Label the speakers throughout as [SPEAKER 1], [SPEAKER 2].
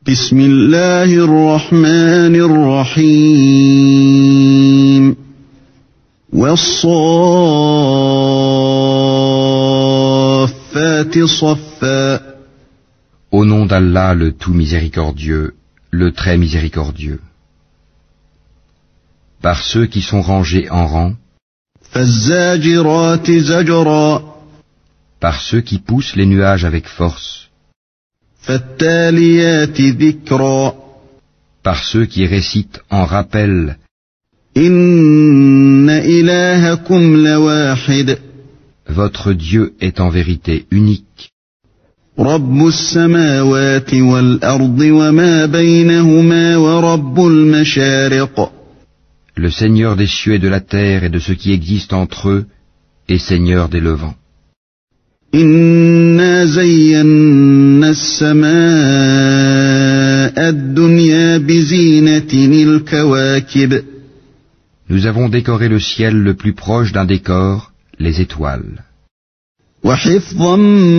[SPEAKER 1] بسم الله الرحمن الرحيم والصافات صفا
[SPEAKER 2] Au nom d'Allah, le tout miséricordieux, le très miséricordieux. Par ceux qui sont rangés en rang,
[SPEAKER 1] فالزاجرات زجرا
[SPEAKER 2] par ceux qui poussent les nuages avec force,
[SPEAKER 1] فالتاليات ذكرا
[SPEAKER 2] par ceux qui récitent en rappel,
[SPEAKER 1] إن إلهكم لواحد
[SPEAKER 2] votre Dieu est en vérité unique,
[SPEAKER 1] رب السماوات والأرض وما بينهما ورب المشارق
[SPEAKER 2] le Seigneur des cieux et de la terre et de ce qui existe entre eux, et Seigneur des levants.
[SPEAKER 1] إنا زينا السماء الدنيا بزينة الكواكب
[SPEAKER 2] Nous avons décoré le ciel le plus proche d'un décor, les étoiles,
[SPEAKER 1] وحفظا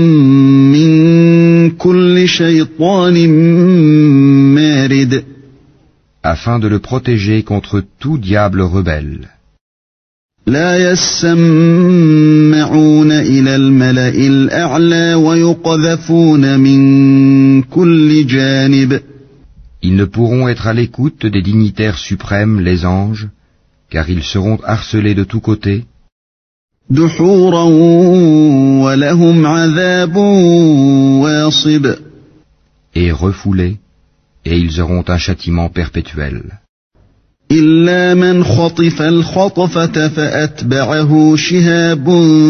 [SPEAKER 1] من كل شيطان مارد
[SPEAKER 2] afin de le protéger contre tout diable rebelle.
[SPEAKER 1] لا يسمعون إلى الملأ الأعلى ويقذفون من كل جانب
[SPEAKER 2] Ils ne pourront être à l'écoute des dignitaires suprêmes, les anges, car ils seront harcelés de tous côtés,
[SPEAKER 1] دحورا ولهم عذاب واصب
[SPEAKER 2] et refoulés, et ils auront un châtiment perpétuel.
[SPEAKER 1] إلا من خطف الخطفة فأتبعه شهاب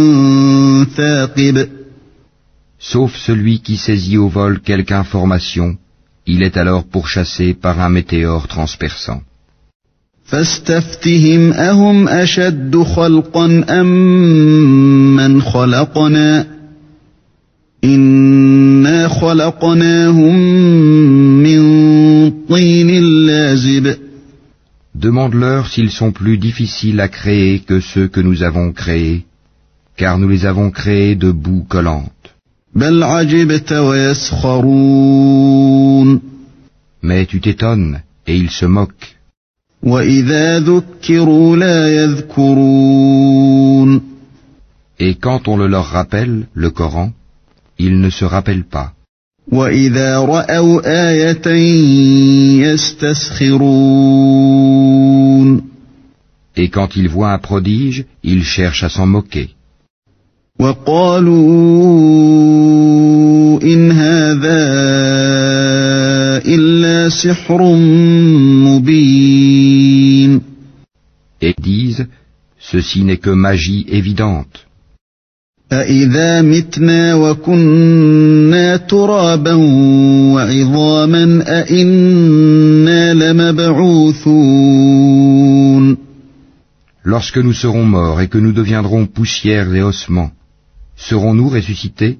[SPEAKER 1] ثاقب
[SPEAKER 2] Sauf celui qui saisit au vol quelque information, il est alors pourchassé par un météore transperçant.
[SPEAKER 1] فاستفتهم أهم أشد خلقا أم من خلقنا إنا خلقناهم من طين لازب
[SPEAKER 2] Demande-leur s'ils sont plus difficiles à créer que ceux que nous avons créés, car nous les avons créés de boue collante.
[SPEAKER 1] بل عجبت ويسخرون
[SPEAKER 2] Mais tu t'étonnes, et ils se moquent.
[SPEAKER 1] وإذا ذكروا لا يذكرون
[SPEAKER 2] Et quand on le leur rappelle, le Coran, ils ne se rappellent pas.
[SPEAKER 1] وإذا رأوا آية يستسخرون
[SPEAKER 2] Et quand ils voient un prodige, ils cherchent à s'en moquer.
[SPEAKER 1] وقالوا إن هذا إلا سحر مبين
[SPEAKER 2] Et disent, ceci n'est que magie évidente.
[SPEAKER 1] أإذا متنا وكنا ترابا وعظاما أإنا لمبعوثون
[SPEAKER 2] Lorsque nous serons morts et que nous deviendrons poussière et ossements, serons-nous ressuscités?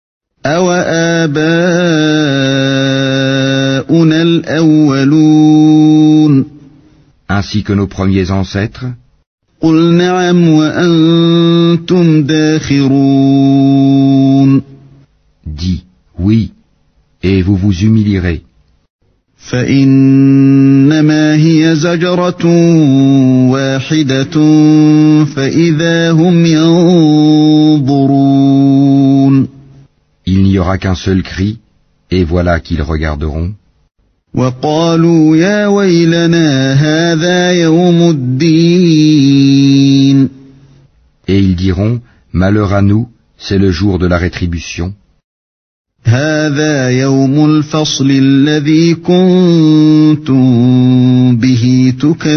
[SPEAKER 1] أوآباؤنا الأولون
[SPEAKER 2] Ainsi que nos premiers ancêtres?
[SPEAKER 1] قل نعم وأنتم داخرون
[SPEAKER 2] Dis, oui, et vous vous humilierez.
[SPEAKER 1] فإنما هي زجرة واحدة فإذا هم ينظرون
[SPEAKER 2] Il n'y aura qu'un seul cri, et voilà qu'ils regarderont.
[SPEAKER 1] وقالوا يا ويلنا هذا يوم الدين
[SPEAKER 2] Et ils diront, malheur à nous, c'est le jour de la rétribution.
[SPEAKER 1] هذا يوم الفصل الذي كنتم به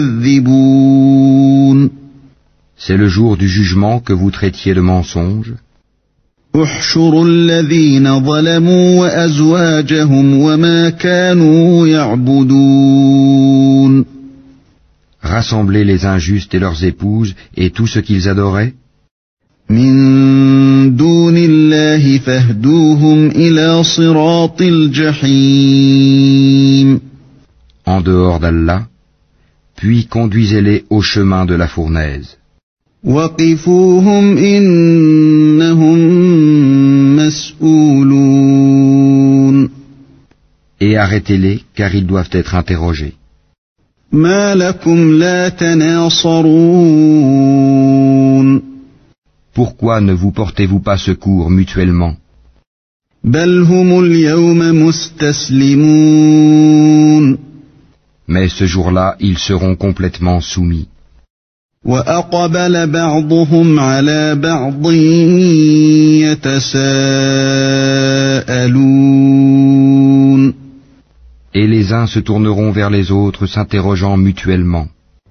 [SPEAKER 1] تكذبون
[SPEAKER 2] C'est le jour du jugement que vous traitiez de mensonge.
[SPEAKER 1] احشروا الذين ظلموا وأزواجهم وما كانوا يعبدون
[SPEAKER 2] Rassemblez les injustes et leurs épouses et tout ce qu'ils adoraient.
[SPEAKER 1] من دون الله فاهدوهم إلى صراط الجحيم
[SPEAKER 2] En dehors d'Allah, puis conduisez-les au chemin de la fournaise.
[SPEAKER 1] وقفوهم إنهم مسؤولون
[SPEAKER 2] Et arrêtez-les, car ils doivent être interrogés.
[SPEAKER 1] ما لكم لا تناصرون
[SPEAKER 2] Pourquoi ne vous portez-vous pas secours mutuellement?
[SPEAKER 1] بل هم اليوم مستسلمون
[SPEAKER 2] Mais ce jour-là, ils seront complètement soumis.
[SPEAKER 1] وأقبل بعضهم على بعض يتساءلون
[SPEAKER 2] Et les uns se tourneront vers les autres, s'interrogeant mutuellement.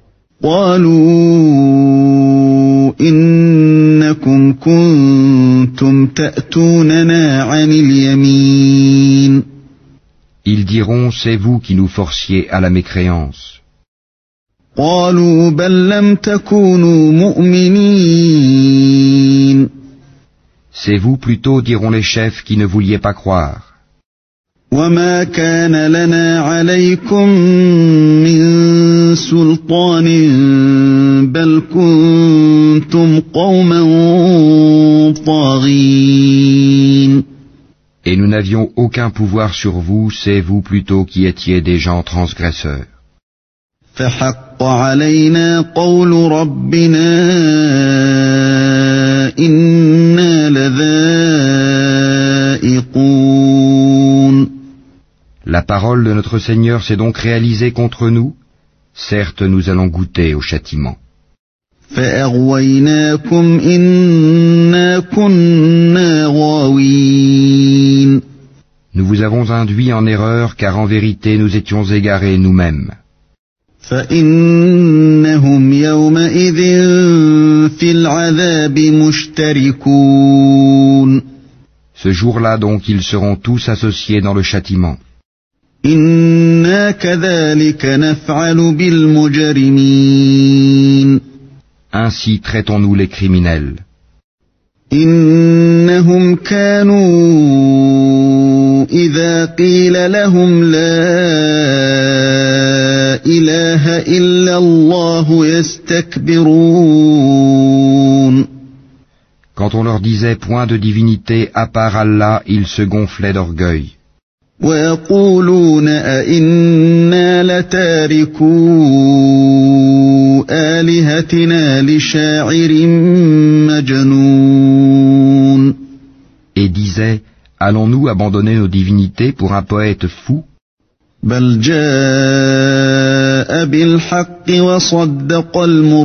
[SPEAKER 1] قالوا إنكم كنتم تأتوننا عن اليمين
[SPEAKER 2] Ils diront, c'est vous qui nous forciez à la mécréance.
[SPEAKER 1] قالوا بل لم تكونوا مؤمنين
[SPEAKER 2] C'est vous plutôt, diront les chefs, qui ne vouliez pas croire.
[SPEAKER 1] وما كان لنا عليكم من سلطان بل كنتم قوما طاغين
[SPEAKER 2] Et nous n'avions aucun pouvoir sur vous, c'est vous plutôt qui étiez des gens transgresseurs.
[SPEAKER 1] فحق علينا قول ربنا إنا لذائقون
[SPEAKER 2] La parole de notre Seigneur s'est donc réalisée contre nous. Certes, nous allons goûter au châtiment.
[SPEAKER 1] فأغويناكم إنا كنا غاوين
[SPEAKER 2] Nous vous avons induit en erreur, car en vérité nous étions égarés nous-mêmes.
[SPEAKER 1] فإنهم يومئذ في العذاب مشتركون
[SPEAKER 2] Ce jour-là donc ils seront tous associés dans le châtiment.
[SPEAKER 1] إنا كذلك نفعل بالمجرمين
[SPEAKER 2] Ainsi traitons-nous les criminels.
[SPEAKER 1] إنهم كانوا إذا قيل لهم لا إله إلا الله يستكبرون
[SPEAKER 2] Quand on leur disait point de divinité à part Allah, ils se gonflaient d'orgueil.
[SPEAKER 1] ويقولون أئنا لتاركو آلهتنا لشاعر مجنون
[SPEAKER 2] Et disaient, allons-nous abandonner nos divinités pour un poète fou?
[SPEAKER 1] بل جاء بالحق وصدق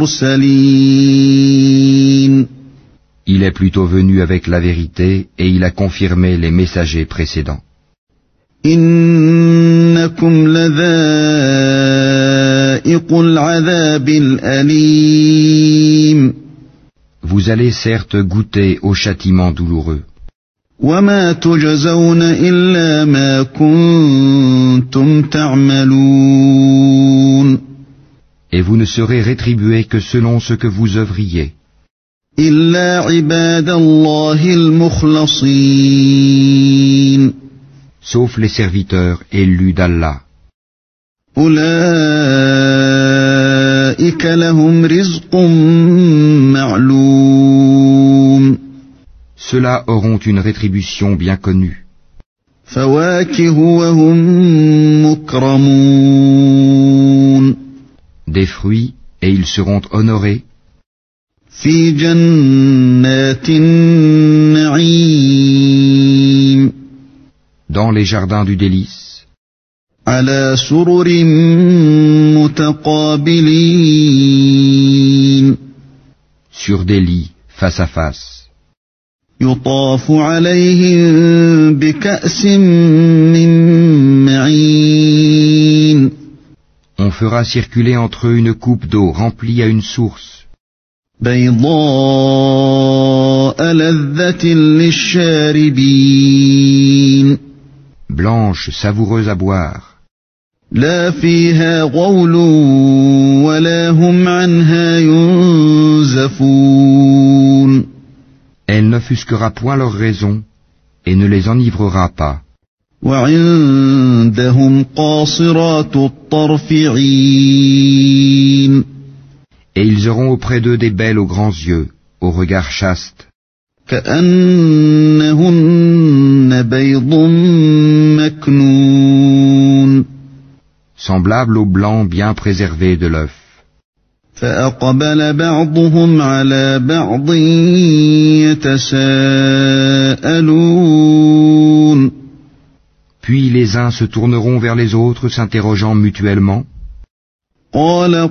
[SPEAKER 1] المرسلين
[SPEAKER 2] Il est plutôt venu avec la vérité et il a confirmé les messagers précédents.
[SPEAKER 1] إنكم لذائق العذاب الأليم
[SPEAKER 2] Vous allez certes goûter au châtiment douloureux.
[SPEAKER 1] وما تجزون إلا ما كنتم تعملون
[SPEAKER 2] Et vous ne serez rétribués que selon ce que vous œuvriez.
[SPEAKER 1] إلا عباد الله المخلصين
[SPEAKER 2] Sauf les serviteurs élus d'Allah.
[SPEAKER 1] أولئك لهم رزق معلوم
[SPEAKER 2] Ceux-là auront une rétribution bien connue.
[SPEAKER 1] فواكه وهم مكرمون
[SPEAKER 2] Des fruits, et ils seront honorés
[SPEAKER 1] في جنات النعيم
[SPEAKER 2] dans les jardins du délice,
[SPEAKER 1] على سرر متقابلين
[SPEAKER 2] sur des lits face à face.
[SPEAKER 1] يطاف عليهم بكأس من معين
[SPEAKER 2] On fera circuler entre eux une coupe d'eau remplie à une source,
[SPEAKER 1] بيضاء لذة للشاربين
[SPEAKER 2] blanche, savoureuse à boire.
[SPEAKER 1] لا فيها غول ولا هم عنها ينزفون
[SPEAKER 2] Elle n'offusquera point leur raison et ne les enivrera pas.
[SPEAKER 1] وعندهم قاصرات الطرف عين
[SPEAKER 2] Et ils auront auprès d'eux des belles aux grands yeux, au regard chaste,
[SPEAKER 1] كأنهن بيض مكنون
[SPEAKER 2] semblable au blanc bien préservé de l'œuf.
[SPEAKER 1] فأقبل بعضهم على بعض يتساءلون
[SPEAKER 2] Puis les uns se tourneront vers les autres, s'interrogeant mutuellement.
[SPEAKER 1] قال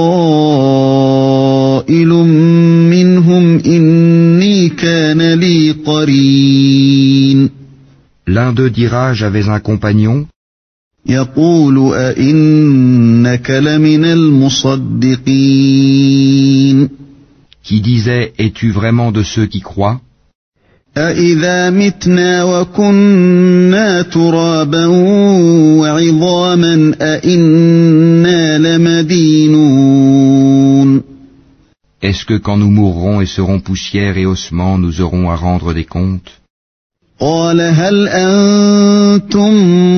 [SPEAKER 1] قائل منهم إني كان لي قرين
[SPEAKER 2] L'un d'eux dira, j'avais un compagnon,
[SPEAKER 1] يقول أئنك لمن المصدقين
[SPEAKER 2] qui disait, es-tu vraiment de ceux qui croient?
[SPEAKER 1] أإذا متنا وكنا ترابا وعظاما أإنا لمدينون
[SPEAKER 2] Est-ce que quand nous mourrons et serons poussière et ossements, nous aurons à rendre des comptes?
[SPEAKER 1] قال هل أنتم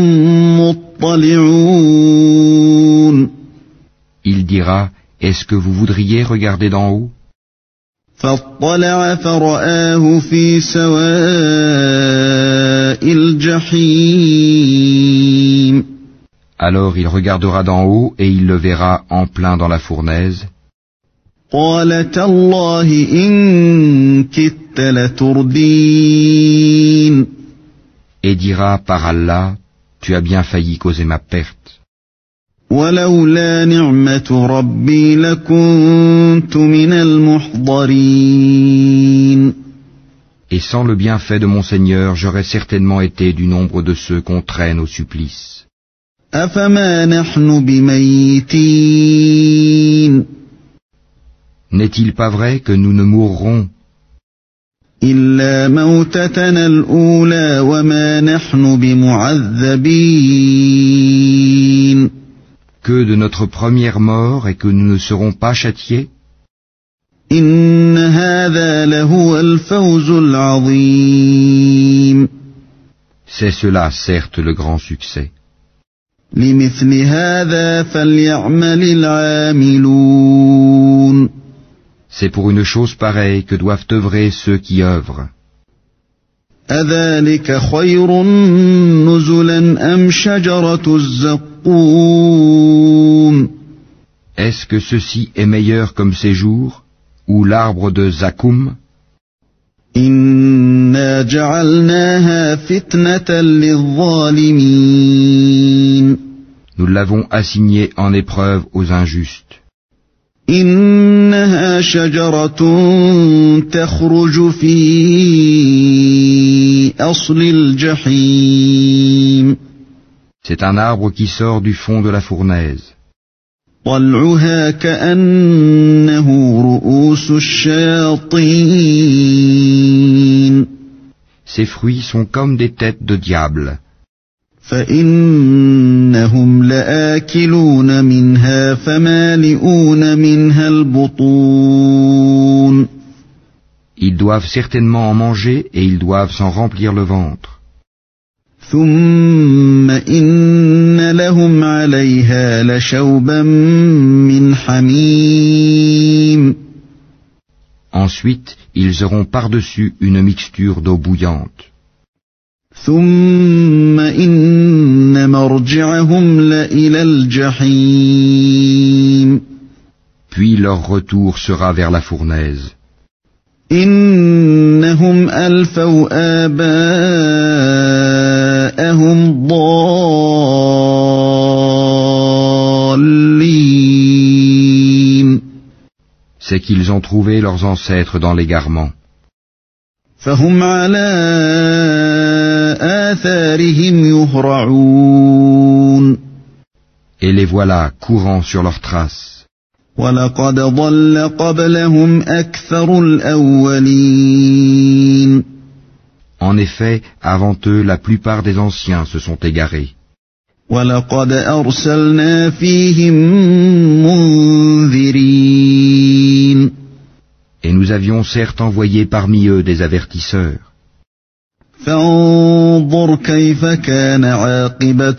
[SPEAKER 1] مطلعون
[SPEAKER 2] Il dira, est-ce que vous voudriez regarder d'en haut?
[SPEAKER 1] فاطلع فرآه في سواء الجحيم
[SPEAKER 2] Alors il regardera d'en haut et il le verra en plein dans la fournaise.
[SPEAKER 1] قال تالله إن كدت لتردين
[SPEAKER 2] Et dira, par Allah, tu as bien failli causer ma perte.
[SPEAKER 1] ولولا نعمة ربي لكنت من المحضرين
[SPEAKER 2] Et sans le bienfait de mon Seigneur, j'aurais certainement été du nombre de ceux qu'on traîne au supplice.
[SPEAKER 1] أفما نحن بميتين
[SPEAKER 2] N'est-il pas vrai que nous ne mourrons
[SPEAKER 1] إلا موتتنا الأولى وما نحن بمعذبين
[SPEAKER 2] que de notre première mort et que nous ne serons pas châtiés?
[SPEAKER 1] إن هذا لهو الفوز العظيم
[SPEAKER 2] C'est cela, certes, le grand succès.
[SPEAKER 1] لمثل هذا فليعمل العاملون
[SPEAKER 2] C'est pour une chose pareille que doivent œuvrer ceux qui œuvrent.
[SPEAKER 1] أذلك خير نزلا أم شجرة الزقوم
[SPEAKER 2] Est-ce que ceci est meilleur comme séjour, ou l'arbre de Zakoum?
[SPEAKER 1] إنا جعلناها فتنة للظالمين
[SPEAKER 2] Nous l'avons assigné en épreuve aux injustes.
[SPEAKER 1] إنها شجرة تخرج في أصل الجحيم
[SPEAKER 2] C'est un arbre qui sort du fond de la fournaise.
[SPEAKER 1] طلعها كأنه رؤوس الشياطين
[SPEAKER 2] Ses fruits sont comme des têtes de diable.
[SPEAKER 1] فإنهم لآكلون منها فمالئون منها البطون
[SPEAKER 2] Ils doivent certainement en manger et ils doivent s'en remplir le ventre.
[SPEAKER 1] ثم إن لهم عليها لشوبا من حميم
[SPEAKER 2] Ensuite, ils auront par-dessus une mixture d'eau bouillante.
[SPEAKER 1] ثم إن مرجعهم لإلى الجحيم
[SPEAKER 2] Puis leur retour sera vers la fournaise.
[SPEAKER 1] إنهم ألفوا آباءهم ضالين
[SPEAKER 2] C'est qu'ils ont trouvé leurs ancêtres dans l'égarement.
[SPEAKER 1] فهم على آثارهم يهرعون
[SPEAKER 2] Et les voilà courant sur leurs traces.
[SPEAKER 1] ولقد ضل قبلهم أكثر الأولين
[SPEAKER 2] En effet, avant eux, la plupart des anciens se sont égarés.
[SPEAKER 1] ولقد أرسلنا فيهم منذرين
[SPEAKER 2] Et nous avions certes envoyé parmi eux des avertisseurs.
[SPEAKER 1] فانظر كيف كان عاقبة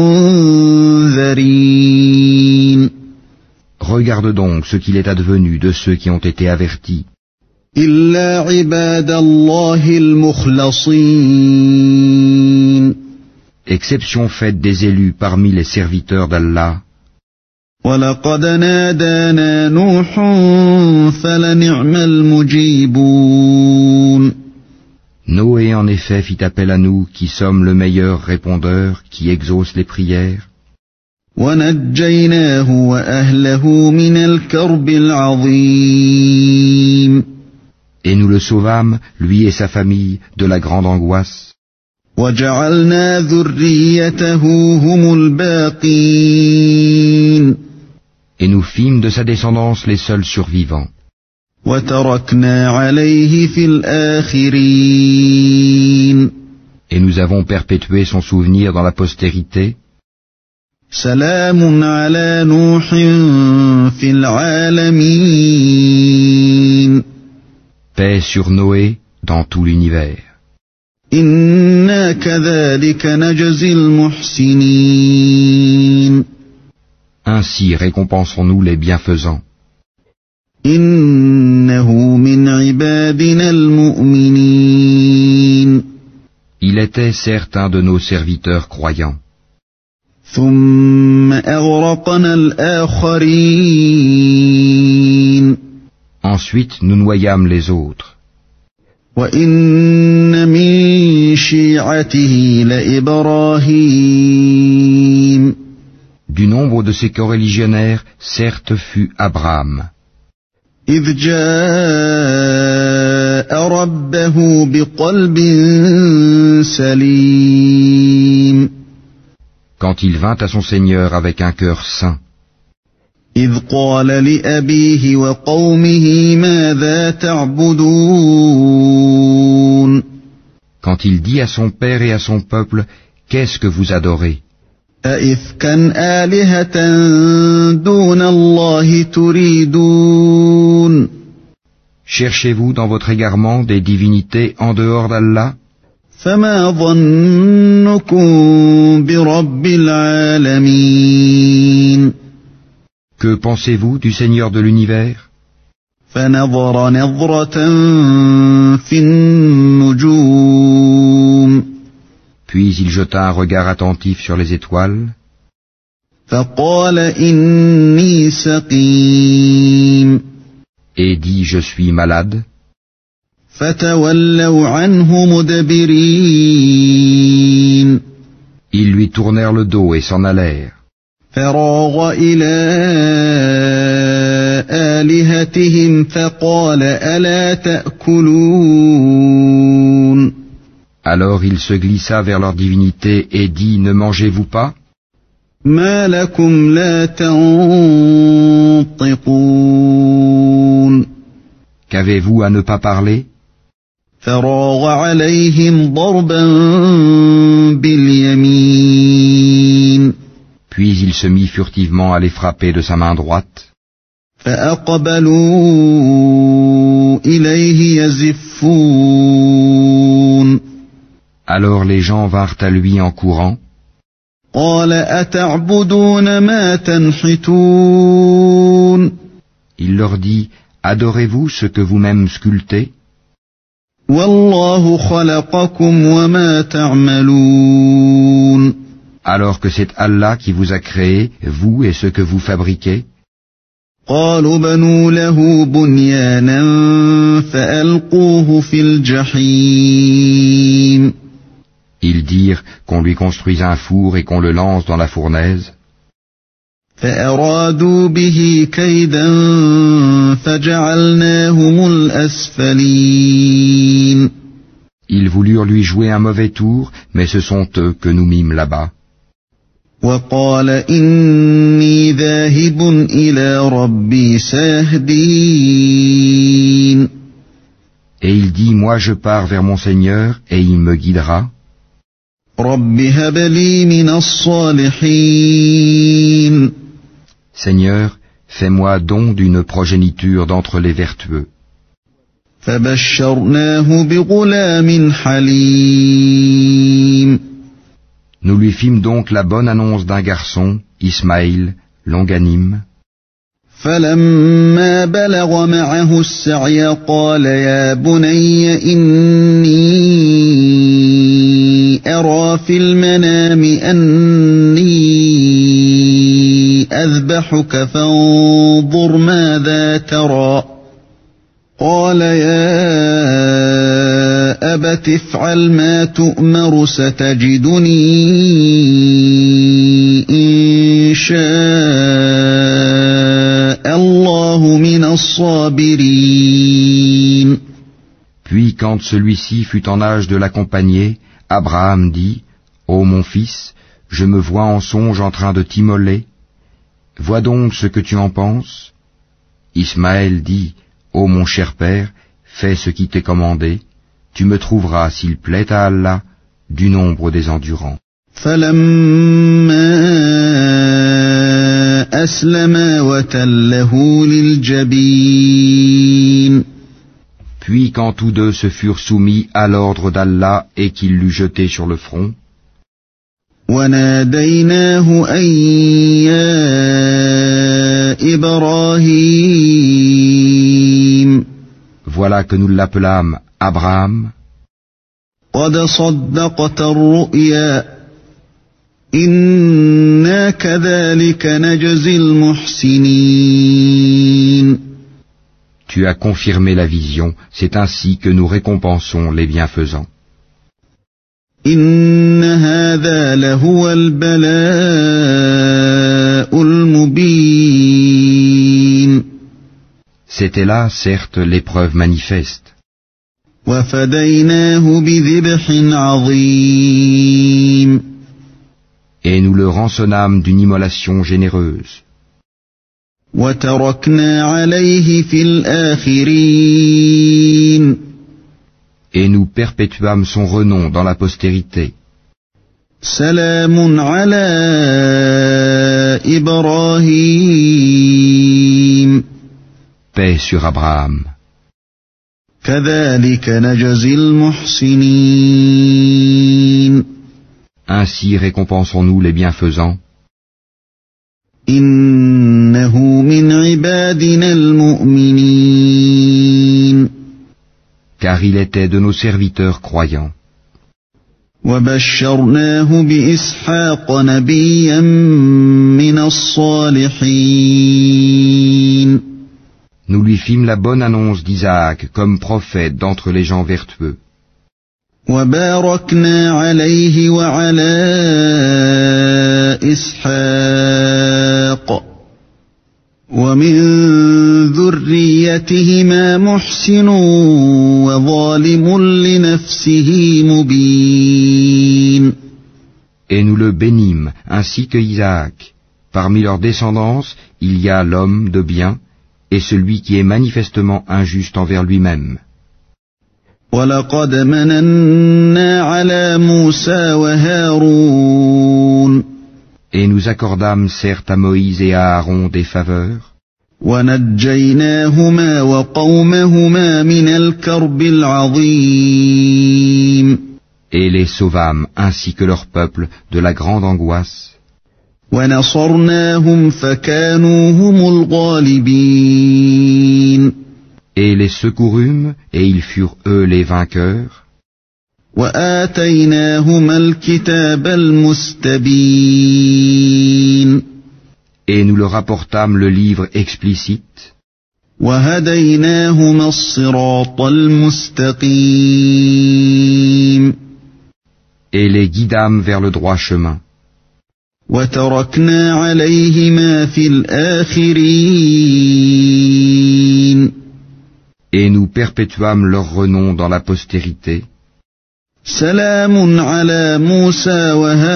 [SPEAKER 1] المنذرين
[SPEAKER 2] Regarde donc ce qu'il est advenu de ceux qui ont été avertis.
[SPEAKER 1] إلا عباد الله المخلصين
[SPEAKER 2] exception faite des élus parmi les serviteurs d'Allah.
[SPEAKER 1] وَلَقَدْ نَادَانَا نُوحٌ فَلَنِعْمَ الْمُجِيبُونَ.
[SPEAKER 2] Noé en effet fit appel à nous qui sommes le meilleur répondeur qui exauce les prières.
[SPEAKER 1] وَنَجَّيْنَاهُ وَأَهْلَهُ مِنَ الْكَرْبِ الْعَظِيمِ.
[SPEAKER 2] Et nous le sauvâmes, lui et sa famille, de la grande angoisse.
[SPEAKER 1] وَجَعَلْنَا ذُرِّيَّتَهُ هُمُ الْبَاقِينَ.
[SPEAKER 2] Et nous fîmes de sa descendance les seuls survivants.
[SPEAKER 1] وَتَرَكْنَا عَلَيْهِ فِي الْآخِرِينَ.
[SPEAKER 2] Et nous avons perpétué son souvenir dans la postérité.
[SPEAKER 1] سَلَامٌ عَلَى نُوحٍ فِي الْعَالَمِينَ.
[SPEAKER 2] Paix sur Noé dans tout l'univers.
[SPEAKER 1] إِنَّا كَذَلِكَ نَجْزِي الْمُحْسِنِينَ.
[SPEAKER 2] Ainsi récompensons-nous les bienfaisants.
[SPEAKER 1] إِنَّهُ مِنْ عِبَادِنَا الْمُؤْمِنِينَ.
[SPEAKER 2] Il était certain de nos serviteurs croyants.
[SPEAKER 1] ثُمَّ أَغْرَقْنَا الْآخَرِينَ.
[SPEAKER 2] Ensuite nous noyâmes les autres.
[SPEAKER 1] وَإِنَّ مِن شِيعَتِهِ لَإِبْرَاهِيمَ.
[SPEAKER 2] Du nombre de ses coreligionnaires, certes fut Abraham.
[SPEAKER 1] إِذْ جَاءَ رَبَّهُ بِقَلْبٍ سَلِيمٍ.
[SPEAKER 2] Quand il vint à son Seigneur avec un cœur saint.
[SPEAKER 1] إِذْ قَالَ لِأَبِيهِ وَقَوْمِهِ مَاذَا تَعْبُدُونَ.
[SPEAKER 2] Quand il dit à son père et à son peuple, qu'est-ce que vous adorez?
[SPEAKER 1] أَئِفْكًا آلِهَةً دُونَ اللَّهِ تُرِيدُونَ.
[SPEAKER 2] Cherchez-vous dans votre égarement des divinités en dehors d'Allah?
[SPEAKER 1] فَمَا ظَنُّكُم بِرَبِّ الْعَالَمِينَ.
[SPEAKER 2] Que pensez-vous du Seigneur de l'univers?
[SPEAKER 1] فَنَظَرَ نَظْرَةً فِي النُّجُومِ.
[SPEAKER 2] Puis il jeta un regard attentif sur les étoiles.
[SPEAKER 1] فَقَالَ إِنِّي سَقِيمٌ.
[SPEAKER 2] Et dit, je suis malade.
[SPEAKER 1] فَتَوَلَّوْا عَنْهُ مُدْبِرِينَ.
[SPEAKER 2] Ils lui tournèrent le dos et s'en allèrent.
[SPEAKER 1] فَرَاغَ إِلَىٰ آلِهَتِهِمْ فَقَالَ أَلَا تَأْكُلُونَ.
[SPEAKER 2] Alors il se glissa vers leur divinité et dit, ne mangez-vous pas?
[SPEAKER 1] مَا لَكُمْ لَا تَنطِقُونَ.
[SPEAKER 2] Qu'avez-vous à ne pas parler?
[SPEAKER 1] فَرَاغَ عَلَيْهِمْ ضَرْبًا بِالْيَمِينِ.
[SPEAKER 2] Puis il se mit furtivement à les frapper de sa main droite.
[SPEAKER 1] فَأَقْبَلُوا إِلَيْهِ يَزِفُّونَ.
[SPEAKER 2] Alors les gens vinrent à lui en courant.
[SPEAKER 1] قَالَ أَتَعْبُدُونَ مَا تَنْحِتُونَ.
[SPEAKER 2] Il leur dit, adorez-vous ce que vous-même sculptez?
[SPEAKER 1] وَاللَّهُ خَلَقَكُمْ وَمَا تَعْمَلُونَ.
[SPEAKER 2] Alors que c'est Allah qui vous a créé, vous et ce que vous fabriquez.
[SPEAKER 1] قَالُوا بَنُوا لَهُ بُنْيَانًا فَأَلْقُوهُ فِي الْجَحِيمِ.
[SPEAKER 2] Ils dirent qu'on lui construise un four et qu'on le lance dans la fournaise.
[SPEAKER 1] فَأَرَادُوا بِهِ كَيْدًا فَجَعَلْنَاهُمُ الْأَسْفَلِينَ.
[SPEAKER 2] Ils voulurent lui jouer un mauvais tour, mais ce sont eux que nous mîmes là-bas.
[SPEAKER 1] وَقَالَ إِنِّي ذَاهِبٌ إِلَىٰ رَبِّي سَيَهْدِينِ.
[SPEAKER 2] Et il dit, moi je pars vers mon Seigneur et il me guidera.
[SPEAKER 1] رَبِّ هَبْ لِي مِنَ الصَّالِحِينَ.
[SPEAKER 2] Seigneur, fais-moi don d'une progéniture d'entre les vertueux.
[SPEAKER 1] فَبَشَّرْنَاهُ بِغُلَامٍ حَلِيمٍ.
[SPEAKER 2] Nous lui fîmes donc la bonne annonce d'un garçon, Ismaïl, longanime.
[SPEAKER 1] فَلَمَّا بَلَغَ مَعَهُ السَّعْيَ قَالَ يَا بُنَيَّ إِنِّي أرى في المنام أني أذبحك فانظر ماذا ترى قال يا أبت افعل ما تؤمر ستجدني إن شاء الله من الصابرين.
[SPEAKER 2] Puis quand celui-ci fut en âge de l'accompagner, Abraham dit, « Ô mon fils, je me vois en songe en train de t'immoler. Vois donc ce que tu en penses. » Ismaël dit, « Ô mon cher père, fais ce qui t'est commandé. Tu me trouveras, s'il plaît à Allah, du nombre des endurants. » Puis quand tous deux se furent soumis à l'ordre d'Allah et qu'il l'eut jeté sur le front, voilà que nous l'appelâmes Abraham.
[SPEAKER 1] قد صدقت الرؤيا إنا كذلك نجزي المحسنين.
[SPEAKER 2] Tu as confirmé la vision, c'est ainsi que nous récompensons les bienfaisants.
[SPEAKER 1] إن هذا لهو البلاء المبين.
[SPEAKER 2] C'était là, certes, l'épreuve manifeste.
[SPEAKER 1] وفديناه بذبح عظيم.
[SPEAKER 2] Et nous le rançonnâmes d'une immolation généreuse.
[SPEAKER 1] وتركنا عليه في الآخرين.
[SPEAKER 2] Et nous perpétuâmes son renom dans la postérité.
[SPEAKER 1] سلام على إبراهيم.
[SPEAKER 2] Paix sur Abraham.
[SPEAKER 1] كذلك نجزي المحسنين.
[SPEAKER 2] Ainsi récompensons-nous les bienfaisants.
[SPEAKER 1] إنه من عبادنا المؤمنين.
[SPEAKER 2] Car il était de nos serviteurs croyants.
[SPEAKER 1] وبشرناه بإسحاق نبيا من الصالحين.
[SPEAKER 2] Nous lui fîmes la bonne annonce d'Isaac comme prophète d'entre les gens vertueux.
[SPEAKER 1] وباركنا عليه وعلى إسحاق ومن ذريتهما محسن وظالم لنفسه مبين.
[SPEAKER 2] Et nous le bénîmes, ainsi que Isaac. Parmi leur descendance, il y a l'homme de bien, et celui qui est manifestement injuste envers lui-même.
[SPEAKER 1] وَلَقَدْ مَنَنَّا عَلَى مُوسَى وَهَارُونَ.
[SPEAKER 2] Et nous accordâmes certes à Moïse et à Aaron des faveurs.
[SPEAKER 1] وَنَجَّيْنَاهُمَا وَقَوْمَهُمَا مِنَ الْكَرْبِ الْعَظِيمِ.
[SPEAKER 2] Et les sauvâmes, ainsi que leur peuple, de la grande angoisse.
[SPEAKER 1] وَنَصَرْنَاهُمْ فَكَانُوا هُمُ الْغَالِبِينَ.
[SPEAKER 2] Et les secourûmes, et ils furent eux les vainqueurs.
[SPEAKER 1] وَآتَيْنَاهُمَا الْكِتَابَ الْمُسْتَبِينَ.
[SPEAKER 2] Et nous leur apportâmes le livre explicite.
[SPEAKER 1] وَهَدَيْنَاهُمَا الصِّرَاطَ الْمُسْتَقِيمَ.
[SPEAKER 2] Et les guidâmes vers le droit chemin.
[SPEAKER 1] وَتَرَكْنَا عَلَيْهِمَا فِي الْآخِرِينَ.
[SPEAKER 2] Et nous perpétuâmes leur renom dans la postérité.
[SPEAKER 1] سَلَامٌ عَلَى مُوسَى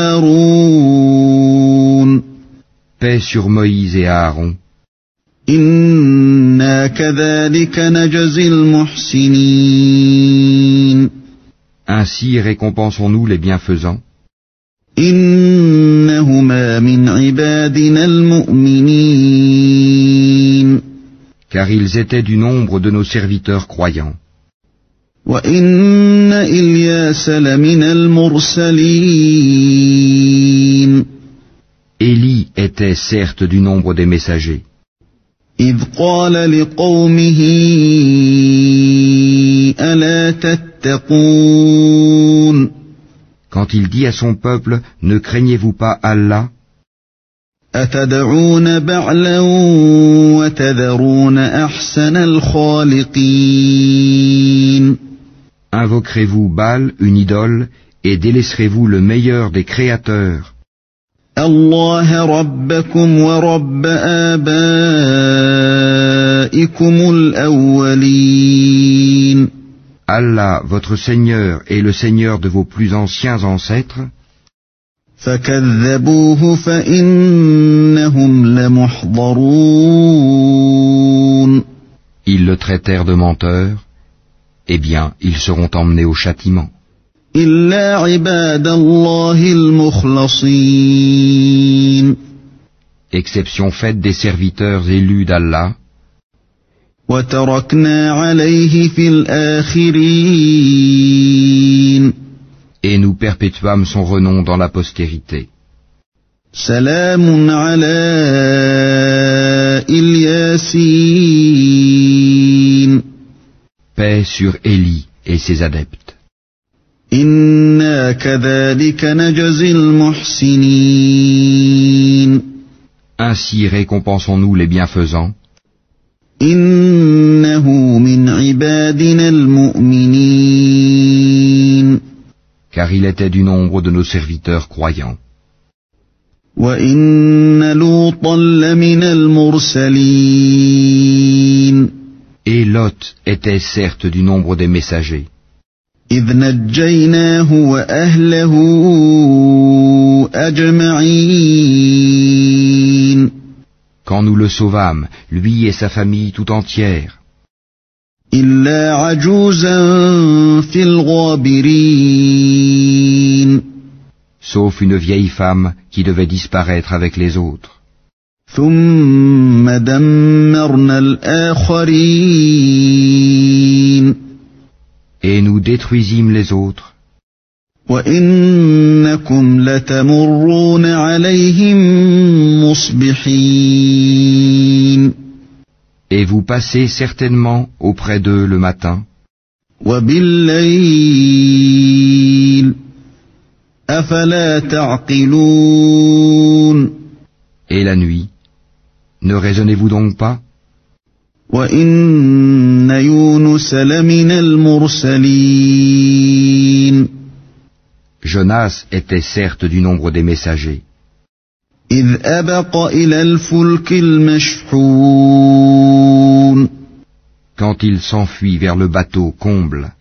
[SPEAKER 1] وَهَارُونَ.
[SPEAKER 2] Paix sur Moïse et Aaron.
[SPEAKER 1] إِنَّا كَذَلِكَ نَجْزِي الْمُحْسِنِينَ.
[SPEAKER 2] Ainsi récompensons-nous les bienfaisants.
[SPEAKER 1] إِنَّهُمَا مِنْ عِبَادِنَا الْمُؤْمِنِينَ.
[SPEAKER 2] Car ils étaient du nombre de nos serviteurs croyants.
[SPEAKER 1] وَإِنَّ إِلْيَاسَ لَمِنَ الْمُرْسَلِينَ.
[SPEAKER 2] Élie était certes du nombre des messagers.
[SPEAKER 1] إِذْ قَالَ لِقَوْمِهِ أَلَا تَتَّقُونَ.
[SPEAKER 2] Quand il dit à son peuple, ne craignez-vous pas Allah?
[SPEAKER 1] أتدعون بعلا وتذرون أحسن الخالقين.
[SPEAKER 2] Invoquerez-vous Baal, une idole, et délaisserez-vous le meilleur des créateurs?
[SPEAKER 1] الله ربكم ورب آبائكم الأولين.
[SPEAKER 2] Allah, votre Seigneur, est le Seigneur de vos plus anciens ancêtres.
[SPEAKER 1] فكذبوه فإنهم لمحضرون.
[SPEAKER 2] Ils le traitèrent de menteur. Eh bien, ils seront emmenés au châtiment.
[SPEAKER 1] إلا عباد الله المخلصين.
[SPEAKER 2] Exception faite des serviteurs élus d'Allah.
[SPEAKER 1] وتركنا عليه في الآخرين.
[SPEAKER 2] Et nous perpétuâmes son renom dans la postérité.
[SPEAKER 1] سلام على الياسين.
[SPEAKER 2] Paix sur Élie et ses adeptes.
[SPEAKER 1] إنا كذلك نجزي المحسنين.
[SPEAKER 2] Ainsi récompensons-nous les bienfaisants.
[SPEAKER 1] إنه من عبادنا المؤمنين.
[SPEAKER 2] Car il était du nombre de nos serviteurs croyants.
[SPEAKER 1] وإن لوطا لمن المرسلين.
[SPEAKER 2] Et Lot était certes du nombre des messagers.
[SPEAKER 1] إذ نجيناه وأهله أجمعين.
[SPEAKER 2] Quand nous le sauvâmes, lui et sa famille tout entière.
[SPEAKER 1] إلا عجوزا في الغابرين.
[SPEAKER 2] Sauf une vieille femme qui devait disparaître avec les autres.
[SPEAKER 1] ثم دمرنا الآخرين.
[SPEAKER 2] Et nous détruisîmes les autres.
[SPEAKER 1] وإنكم لتمرون عليهم مصبحين.
[SPEAKER 2] Et vous passez certainement auprès d'eux le matin.
[SPEAKER 1] وبالليل أفلا تعقلون.
[SPEAKER 2] Et la nuit. Ne raisonnez-vous donc pas?
[SPEAKER 1] وإن يونس لمن المرسلين.
[SPEAKER 2] Jonas était certes du nombre des messagers.
[SPEAKER 1] إذ أبق إلى الفلك المشحون.
[SPEAKER 2] Quand il s'enfuit vers le bateau comble.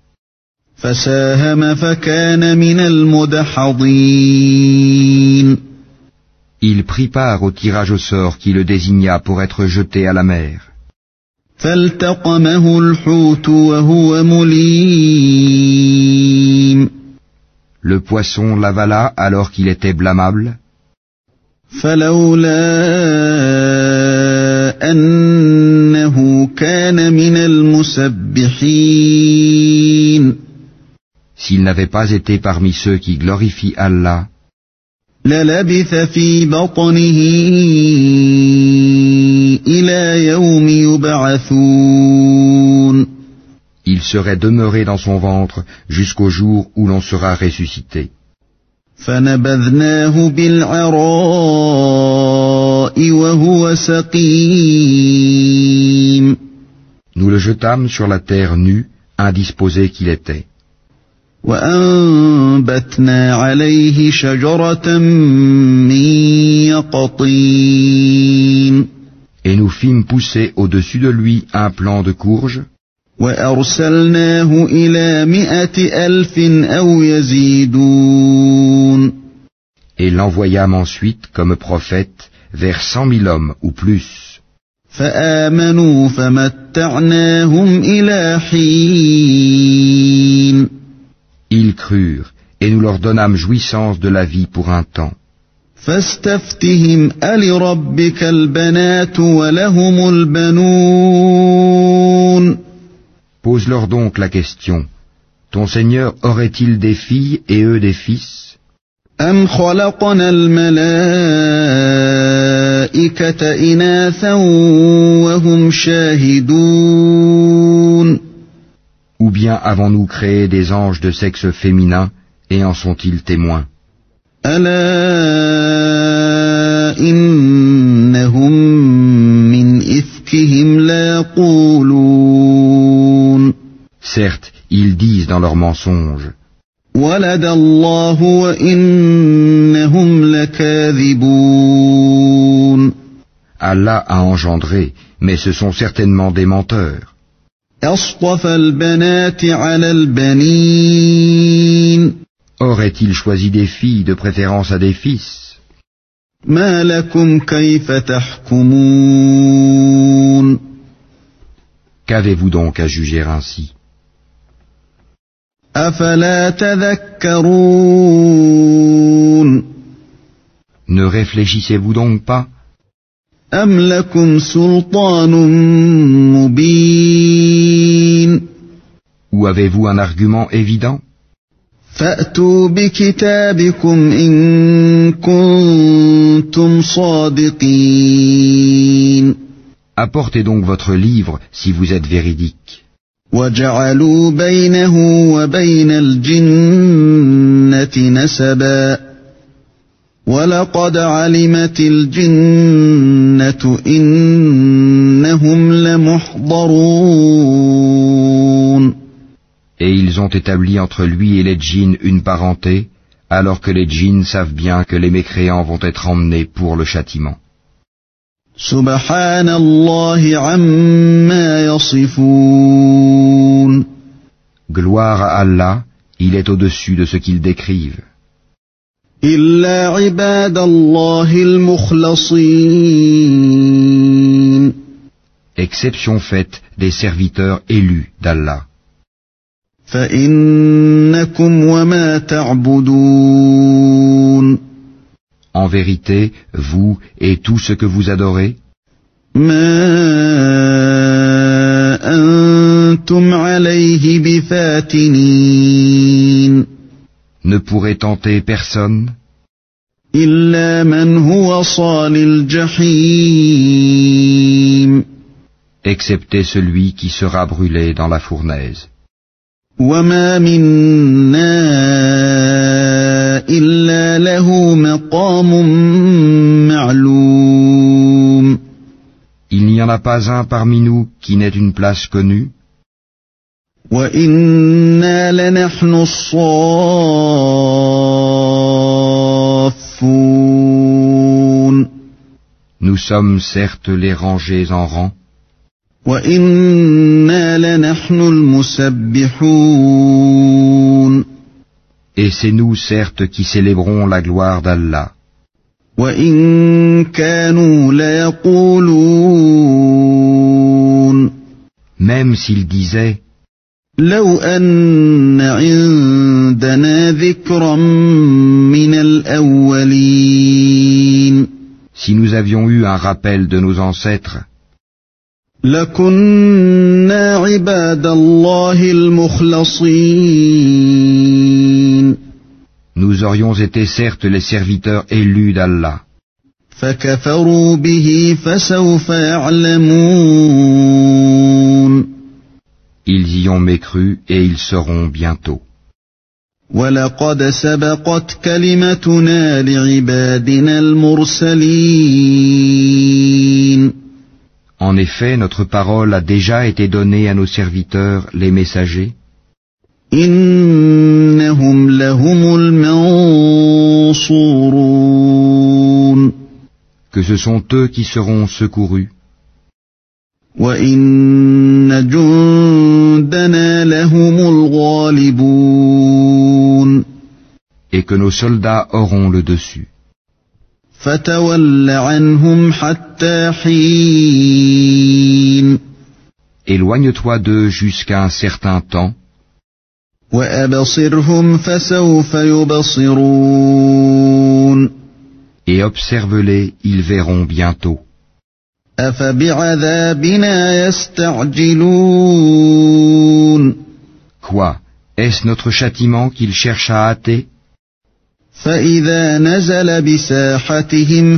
[SPEAKER 1] فساهم فكان من المدحضين.
[SPEAKER 2] Il prit part au tirage au sort qui le désigna pour être jeté à la mer.
[SPEAKER 1] فالتقمه الحوت وهو مليم.
[SPEAKER 2] Le poisson l'avala alors qu'il était blâmable.
[SPEAKER 1] فلولا أنه كان من المسبحين.
[SPEAKER 2] S'il n'avait pas été parmi ceux qui glorifient Allah,
[SPEAKER 1] للبث في بطنه إلى يوم يبعثون.
[SPEAKER 2] il serait demeuré dans son ventre jusqu'au jour où l'on sera ressuscité.
[SPEAKER 1] فنبذناه بالعراء وهو سقيم.
[SPEAKER 2] Nous le jetâmes sur la terre nue, indisposé qu'il était.
[SPEAKER 1] وأنبتنا عليه شجرة من يقطين.
[SPEAKER 2] Et nous fîmes pousser au-dessus de lui un plant de courge.
[SPEAKER 1] وأرسلناه إلى 100,000 أو يزيدون.
[SPEAKER 2] Et l'envoyâmes ensuite comme prophète vers 100 000 hommes ou plus.
[SPEAKER 1] فآمنوا فمتعناهم إلى حين.
[SPEAKER 2] Ils crurent, et nous leur donnâmes jouissance de la vie pour un temps.
[SPEAKER 1] فاستفتهم ألربك البنات ولهم البنون.
[SPEAKER 2] Pose-leur donc la question. Ton Seigneur aurait-il des filles et eux des fils?
[SPEAKER 1] أم خلقنا الملائكة إناثا وهم شاهدون.
[SPEAKER 2] Ou bien avons-nous créé des anges de sexe féminin Et en sont-ils témoins?
[SPEAKER 1] ألا إنهم من إفكهم ليقولون
[SPEAKER 2] Certes, ils disent dans leurs mensonges,
[SPEAKER 1] ولد الله وإنهم لكاذبون
[SPEAKER 2] Allah a engendré, mais ce sont certainement des menteurs.
[SPEAKER 1] أصطفى البنات على البنين
[SPEAKER 2] Aurait-il choisi des filles de préférence à des fils?
[SPEAKER 1] ما لكم كيف تحكمون
[SPEAKER 2] Qu'avez-vous donc à juger ainsi?
[SPEAKER 1] أفلا تذكرون
[SPEAKER 2] Ne réfléchissez-vous donc pas?
[SPEAKER 1] أم لكم سلطان مبين
[SPEAKER 2] Ou avez-vous un argument évident?
[SPEAKER 1] فأتوا بكتابكم إن كنتم صادقين
[SPEAKER 2] Apportez donc votre livre si vous êtes véridique.
[SPEAKER 1] وجعلوا بينه وبين الجنة نسبا ولقد علمت الجنة إنهم لمحضرون
[SPEAKER 2] Et ils ont établi entre lui et les djinns une parenté, alors que les djinns savent bien que les mécréants vont être emmenés pour le châtiment.
[SPEAKER 1] سبحان الله عما يصفون
[SPEAKER 2] Gloire à Allah, il est au-dessus de ce qu'ils décrivent.
[SPEAKER 1] إلا عباد الله المخلصين
[SPEAKER 2] Exception faite des serviteurs élus d'Allah.
[SPEAKER 1] فإنكم وما تعبدون
[SPEAKER 2] En vérité, vous et tout ce que vous adorez,
[SPEAKER 1] ما أنتم عليه بفاتنين
[SPEAKER 2] ne pourrez tenter personne,
[SPEAKER 1] إلا من هو صال الجحيم
[SPEAKER 2] excepté celui qui sera brûlé dans la fournaise.
[SPEAKER 1] وما منا إلا له مقام معلوم
[SPEAKER 2] Il n'y en a pas un parmi nous qui n'ait une place connue,
[SPEAKER 1] وإنا لنحن الصافون
[SPEAKER 2] nous sommes certes les rangés en rang,
[SPEAKER 1] وإنا لنحن المسبحون
[SPEAKER 2] et c'est nous certes qui célébrons la gloire d'Allah.
[SPEAKER 1] وإن كانوا ليقولون
[SPEAKER 2] Même s'ils disaient,
[SPEAKER 1] لو أن عندنا ذكرا من الأولين
[SPEAKER 2] si nous avions eu un rappel de nos ancêtres,
[SPEAKER 1] لكنا عباد الله المخلصين
[SPEAKER 2] nous aurions été certes les serviteurs élus d'Allah.
[SPEAKER 1] فكفروا به فسوف يعلمون
[SPEAKER 2] Ils y ont mécru et ils sauront bientôt.
[SPEAKER 1] ولقد سبقت كلمتنا لعبادنا المرسلين
[SPEAKER 2] En effet, notre parole a déjà été donnée à nos serviteurs, les messagers,
[SPEAKER 1] إنهم لهم المنصورون
[SPEAKER 2] que ce sont eux qui seront secourus,
[SPEAKER 1] وإن جندنا لهم الغالبون
[SPEAKER 2] et que nos soldats auront le dessus.
[SPEAKER 1] فتول عنهم حتى حين
[SPEAKER 2] Éloigne-toi d'eux jusqu'à un certain temps,
[SPEAKER 1] وأبصرهم فسوف يبصرون
[SPEAKER 2] et observe-les, ils verront bientôt.
[SPEAKER 1] أفبعذابنا يستعجلون
[SPEAKER 2] Quoi? Est-ce notre châtiment qu'ils cherchent à hâter?
[SPEAKER 1] فإذا نزل بساحتهم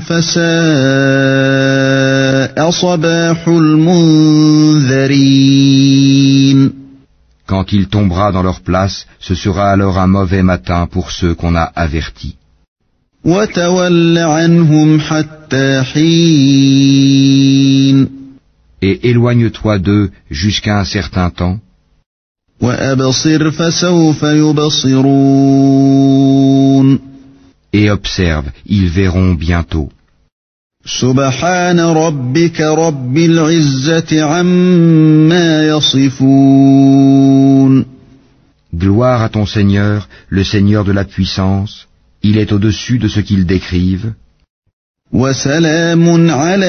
[SPEAKER 1] فساء صباح المنذرين
[SPEAKER 2] Quand il tombera dans leur place, ce sera alors un mauvais matin pour ceux qu'on a avertis.
[SPEAKER 1] وتول عنهم حتى حين
[SPEAKER 2] Et éloigne-toi d'eux jusqu'à un certain temps,
[SPEAKER 1] وأبصر فسوف يبصرون
[SPEAKER 2] et observe, ils verront bientôt.
[SPEAKER 1] سبحان ربك رب العزة عما يصفون
[SPEAKER 2] Gloire à ton Seigneur, le Seigneur de la puissance, il est au-dessus de ce qu'ils décrivent,
[SPEAKER 1] وسلام على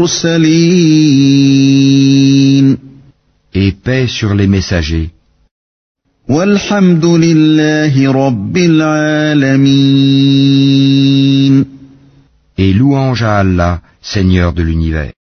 [SPEAKER 1] المرسلين
[SPEAKER 2] et paix sur les messagers,
[SPEAKER 1] والحمد لله رب العالمين.
[SPEAKER 2] et louange à Allah, Seigneur de l'univers.